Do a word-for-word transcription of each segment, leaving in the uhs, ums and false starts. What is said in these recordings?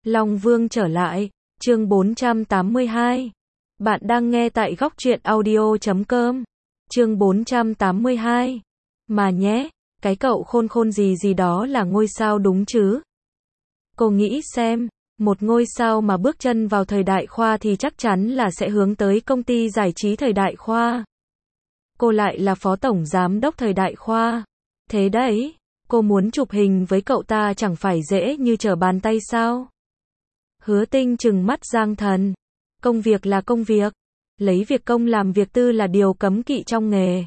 Long Vương trở lại, chương bốn trăm tám mươi hai. Bạn đang nghe tại góc truyện audio chấm com. Chương bốn trăm tám mươi hai. Mà nhé, cái cậu khôn khôn gì gì đó là ngôi sao đúng chứ? Cô nghĩ xem, một ngôi sao mà bước chân vào thời đại khoa thì chắc chắn là sẽ hướng tới công ty giải trí thời đại khoa. Cô lại là phó tổng giám đốc thời đại khoa. Thế đấy, cô muốn chụp hình với cậu ta chẳng phải dễ như trở bàn tay sao? Hứa Tinh trừng mắt Giang Thần. Công việc là công việc. Lấy việc công làm việc tư là điều cấm kỵ trong nghề.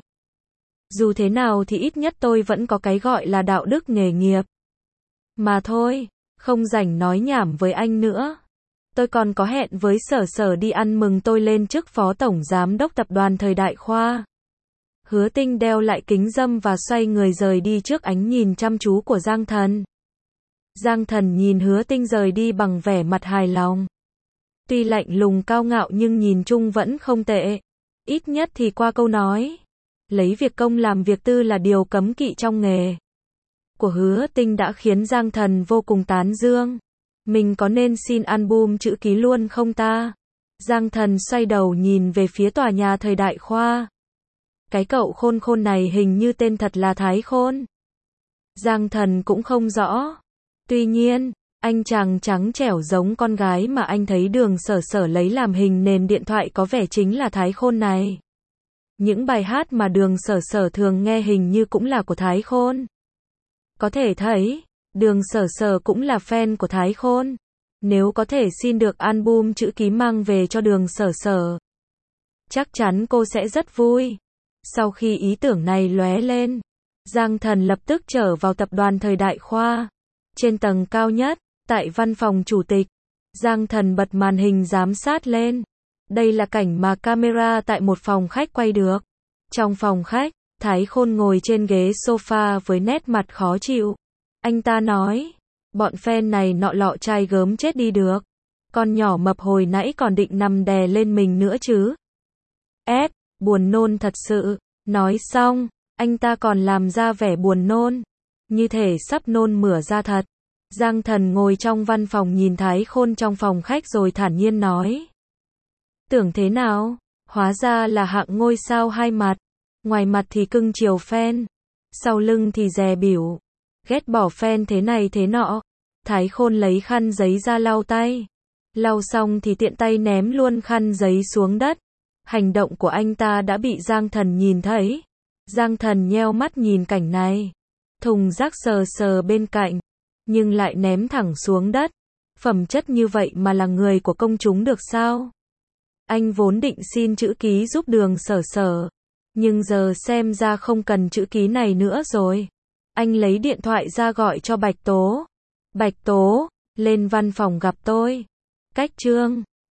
Dù thế nào thì ít nhất tôi vẫn có cái gọi là đạo đức nghề nghiệp. Mà thôi, không rảnh nói nhảm với anh nữa. Tôi còn có hẹn với Sở Sở đi ăn mừng tôi lên chức phó tổng giám đốc tập đoàn thời đại khoa. Hứa Tinh đeo lại kính râm và xoay người rời đi trước ánh nhìn chăm chú của Giang Thần. Giang Thần nhìn Hứa Tinh rời đi bằng vẻ mặt hài lòng. Tuy lạnh lùng cao ngạo nhưng nhìn chung vẫn không tệ. Ít nhất thì qua câu nói, lấy việc công làm việc tư là điều cấm kỵ trong nghề của Hứa Tinh đã khiến Giang Thần vô cùng tán dương. Mình có nên xin album chữ ký luôn không ta? Giang Thần xoay đầu nhìn về phía tòa nhà thời đại khoa. Cái cậu khôn khôn này hình như tên thật là Thái Khôn. Giang Thần cũng không rõ. Tuy nhiên, anh chàng trắng trẻo giống con gái mà anh thấy Đường Sở Sở lấy làm hình nền điện thoại có vẻ chính là Thái Khôn này. Những bài hát mà Đường Sở Sở thường nghe hình như cũng là của Thái Khôn. Có thể thấy, Đường Sở Sở cũng là fan của Thái Khôn. Nếu có thể xin được album chữ ký mang về cho Đường Sở Sở, chắc chắn cô sẽ rất vui. Sau khi ý tưởng này lóe lên, Giang Thần lập tức trở vào tập đoàn thời đại khoa. Trên tầng cao nhất, tại văn phòng chủ tịch, Giang Thần bật màn hình giám sát lên. Đây là cảnh mà camera tại một phòng khách quay được. Trong phòng khách, Thái Khôn ngồi trên ghế sofa với nét mặt khó chịu. Anh ta nói, bọn fan này nọ lọ trai gớm chết đi được. Con nhỏ mập hồi nãy còn định nằm đè lên mình nữa chứ. Ép, buồn nôn thật sự. Nói xong, anh ta còn làm ra vẻ buồn nôn, như thể sắp nôn mửa ra thật. Giang Thần ngồi trong văn phòng nhìn Thái Khôn trong phòng khách rồi thản nhiên nói. Tưởng thế nào? Hóa ra là hạng ngôi sao hai mặt. Ngoài mặt thì cưng chiều fan, sau lưng thì dè bỉu, ghét bỏ fan thế này thế nọ. Thái Khôn lấy khăn giấy ra lau tay. Lau xong thì tiện tay ném luôn khăn giấy xuống đất. Hành động của anh ta đã bị Giang Thần nhìn thấy. Giang Thần nheo mắt nhìn cảnh này. Thùng rác sờ sờ bên cạnh, nhưng lại ném thẳng xuống đất. Phẩm chất như vậy mà là người của công chúng được sao? Anh vốn định xin chữ ký giúp Đường Sở Sở, nhưng giờ xem ra không cần chữ ký này nữa rồi. Anh lấy điện thoại ra gọi cho Bạch Tố. Bạch Tố, lên văn phòng gặp tôi. Cách trương.